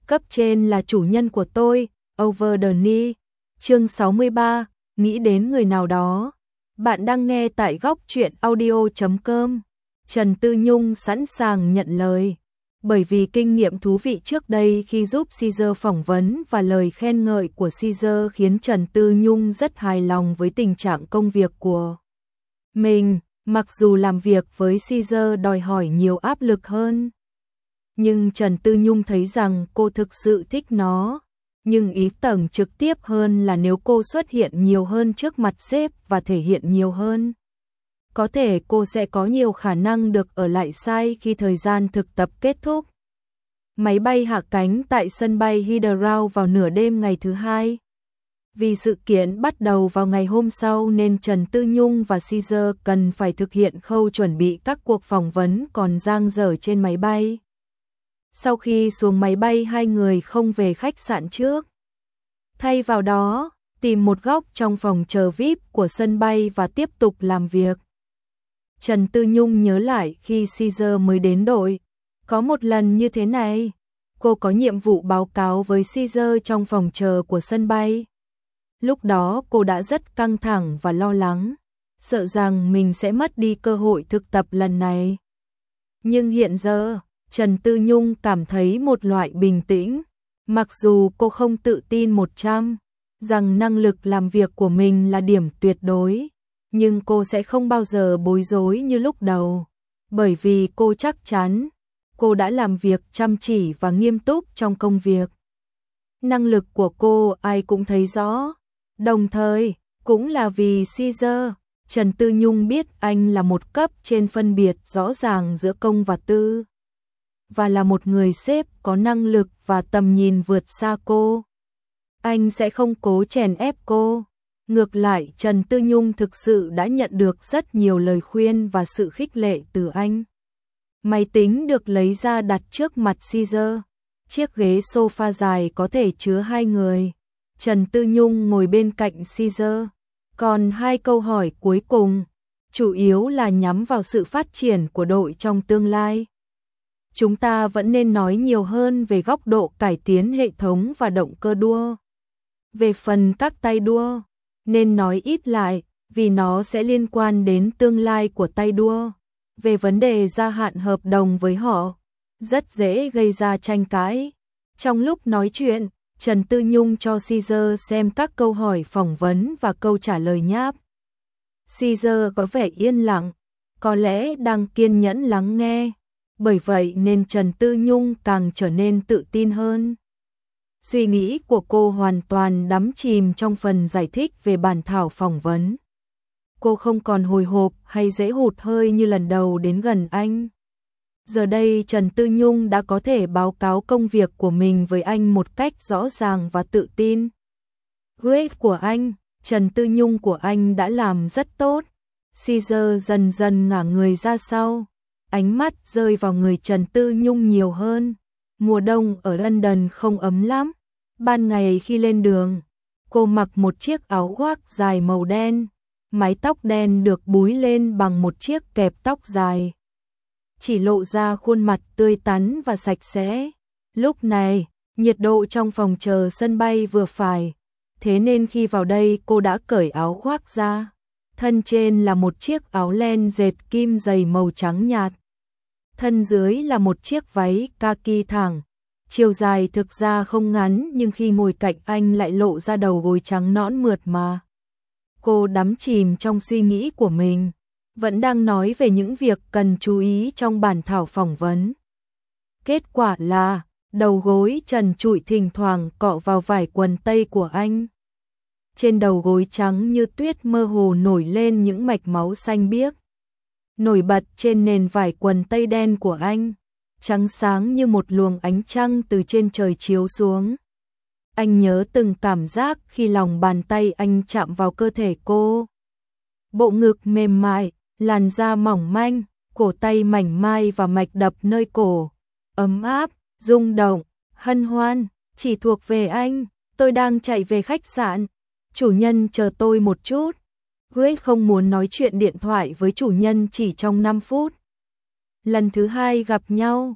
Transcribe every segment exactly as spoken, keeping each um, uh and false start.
Cấp trên là chủ nhân của tôi, Over the Knee. Chương sáu mươi ba, nghĩ đến người nào đó. Bạn đang nghe tại góc truyện audio chấm com. Trần Tư Nhung sẵn sàng nhận lời. Bởi vì kinh nghiệm thú vị trước đây khi giúp Caesar phỏng vấn và lời khen ngợi của Caesar khiến Trần Tư Nhung rất hài lòng với tình trạng công việc của mình, mặc dù làm việc với Caesar đòi hỏi nhiều áp lực hơn. Nhưng Trần Tư Nhung thấy rằng cô thực sự thích nó. Nhưng ý tưởng trực tiếp hơn là nếu cô xuất hiện nhiều hơn trước mặt sếp và thể hiện nhiều hơn, có thể cô sẽ có nhiều khả năng được ở lại sai khi thời gian thực tập kết thúc. Máy bay hạ cánh tại sân bay Heathrow vào nửa đêm ngày thứ hai. Vì sự kiện bắt đầu vào ngày hôm sau nên Trần Tư Nhung và Caesar cần phải thực hiện khâu chuẩn bị các cuộc phỏng vấn còn dang dở trên máy bay. Sau khi xuống máy bay, hai người không về khách sạn trước. Thay vào đó, tìm một góc trong phòng chờ vi ai pi của sân bay và tiếp tục làm việc. Trần Tư Nhung nhớ lại khi Caesar mới đến đội. Có một lần như thế này, cô có nhiệm vụ báo cáo với Caesar trong phòng chờ của sân bay. Lúc đó cô đã rất căng thẳng và lo lắng, sợ rằng mình sẽ mất đi cơ hội thực tập lần này. Nhưng hiện giờ, Trần Tư Nhung cảm thấy một loại bình tĩnh, mặc dù cô không tự tin một trăm rằng năng lực làm việc của mình là điểm tuyệt đối, nhưng cô sẽ không bao giờ bối rối như lúc đầu, bởi vì cô chắc chắn cô đã làm việc chăm chỉ và nghiêm túc trong công việc. Năng lực của cô ai cũng thấy rõ, đồng thời cũng là vì Caesar. Trần Tư Nhung biết anh là một cấp trên phân biệt rõ ràng giữa công và tư, và là một người sếp có năng lực và tầm nhìn vượt xa cô. Anh sẽ không cố chèn ép cô. Ngược lại, Trần Tư Nhung thực sự đã nhận được rất nhiều lời khuyên và sự khích lệ từ anh. Máy tính được lấy ra đặt trước mặt Caesar. Chiếc ghế sofa dài có thể chứa hai người. Trần Tư Nhung ngồi bên cạnh Caesar. Còn hai câu hỏi cuối cùng, chủ yếu là nhắm vào sự phát triển của đội trong tương lai. Chúng ta vẫn nên nói nhiều hơn về góc độ cải tiến hệ thống và động cơ đua. Về phần các tay đua, nên nói ít lại, vì nó sẽ liên quan đến tương lai của tay đua. Về vấn đề gia hạn hợp đồng với họ, rất dễ gây ra tranh cãi. Trong lúc nói chuyện, Trần Tư Nhung cho Caesar xem các câu hỏi phỏng vấn và câu trả lời nháp. Caesar có vẻ yên lặng, có lẽ đang kiên nhẫn lắng nghe. Bởi vậy nên Trần Tư Nhung càng trở nên tự tin hơn. Suy nghĩ của cô hoàn toàn đắm chìm trong phần giải thích về bản thảo phỏng vấn. Cô không còn hồi hộp hay dễ hụt hơi như lần đầu đến gần anh. Giờ đây Trần Tư Nhung đã có thể báo cáo công việc của mình với anh một cách rõ ràng và tự tin. Grade của anh, Trần Tư Nhung của anh đã làm rất tốt. Caesar dần dần ngả người ra sau. Ánh mắt rơi vào người Trần Tư Nhung nhiều hơn. Mùa đông ở London không ấm lắm. Ban ngày khi lên đường, cô mặc một chiếc áo khoác dài màu đen. Mái tóc đen được búi lên bằng một chiếc kẹp tóc dài, chỉ lộ ra khuôn mặt tươi tắn và sạch sẽ. Lúc này, nhiệt độ trong phòng chờ sân bay vừa phải. Thế nên khi vào đây cô đã cởi áo khoác ra. Thân trên là một chiếc áo len dệt kim dày màu trắng nhạt. Thân dưới là một chiếc váy kaki thẳng. Chiều dài thực ra không ngắn nhưng khi ngồi cạnh anh lại lộ ra đầu gối trắng nõn mượt mà. Cô đắm chìm trong suy nghĩ của mình, vẫn đang nói về những việc cần chú ý trong bản thảo phỏng vấn. Kết quả là, đầu gối trần trụi thỉnh thoảng cọ vào vải quần tây của anh. Trên đầu gối trắng như tuyết mơ hồ nổi lên những mạch máu xanh biếc. Nổi bật trên nền vải quần tây đen của anh, trắng sáng như một luồng ánh trăng từ trên trời chiếu xuống. Anh nhớ từng cảm giác khi lòng bàn tay anh chạm vào cơ thể cô. Bộ ngực mềm mại, làn da mỏng manh, cổ tay mảnh mai và mạch đập nơi cổ. Ấm áp, rung động, hân hoan, chỉ thuộc về anh. Tôi đang chạy về khách sạn. Chủ nhân chờ tôi một chút. Grace không muốn nói chuyện điện thoại với chủ nhân chỉ trong năm phút. Lần thứ hai gặp nhau,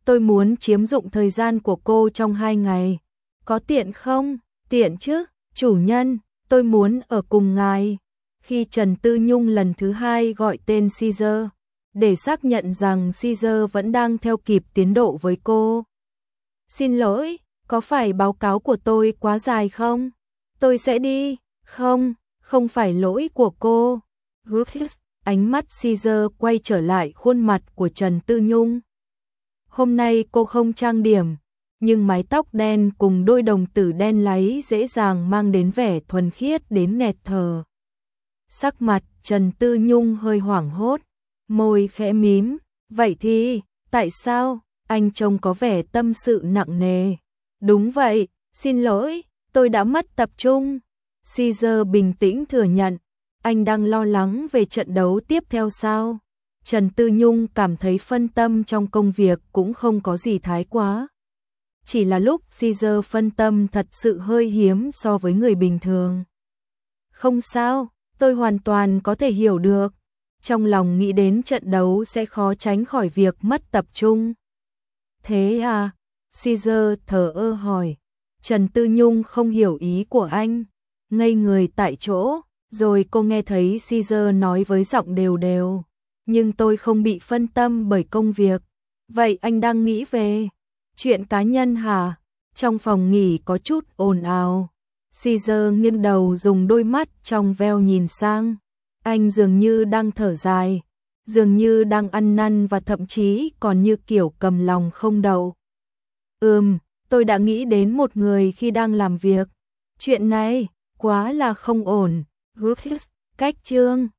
tôi muốn chiếm dụng thời gian của cô trong hai ngày. Có tiện không? Tiện chứ, chủ nhân, tôi muốn ở cùng ngài. Khi Trần Tư Nhung lần thứ hai gọi tên Caesar, để xác nhận rằng Caesar vẫn đang theo kịp tiến độ với cô. Xin lỗi, có phải báo cáo của tôi quá dài không? Tôi sẽ đi. Không, không phải lỗi của cô. Griffiths, ánh mắt Caesar quay trở lại khuôn mặt của Trần Tư Nhung. Hôm nay cô không trang điểm, nhưng mái tóc đen cùng đôi đồng tử đen láy dễ dàng mang đến vẻ thuần khiết đến nghẹt thở. Sắc mặt Trần Tư Nhung hơi hoảng hốt, môi khẽ mím. Vậy thì, tại sao? Anh trông có vẻ tâm sự nặng nề. Đúng vậy, xin lỗi, tôi đã mất tập trung. Caesar bình tĩnh thừa nhận, anh đang lo lắng về trận đấu tiếp theo sao? Trần Tư Nhung cảm thấy phân tâm trong công việc cũng không có gì thái quá. Chỉ là lúc Caesar phân tâm thật sự hơi hiếm so với người bình thường. Không sao, tôi hoàn toàn có thể hiểu được. Trong lòng nghĩ đến trận đấu sẽ khó tránh khỏi việc mất tập trung. Thế à? Caesar thờ ơ hỏi. Trần Tư Nhung không hiểu ý của anh, ngây người tại chỗ, rồi cô nghe thấy Caesar nói với giọng đều đều. Nhưng tôi không bị phân tâm bởi công việc. Vậy anh đang nghĩ về chuyện cá nhân hả? Trong phòng nghỉ có chút ồn ào. Caesar nghiêng đầu dùng đôi mắt trong veo nhìn sang. Anh dường như đang thở dài, dường như đang ăn năn và thậm chí còn như kiểu cầm lòng không đậu. Ừm, tôi đã nghĩ đến một người khi đang làm việc. Chuyện này quá là không ổn. Griffiths, cách chương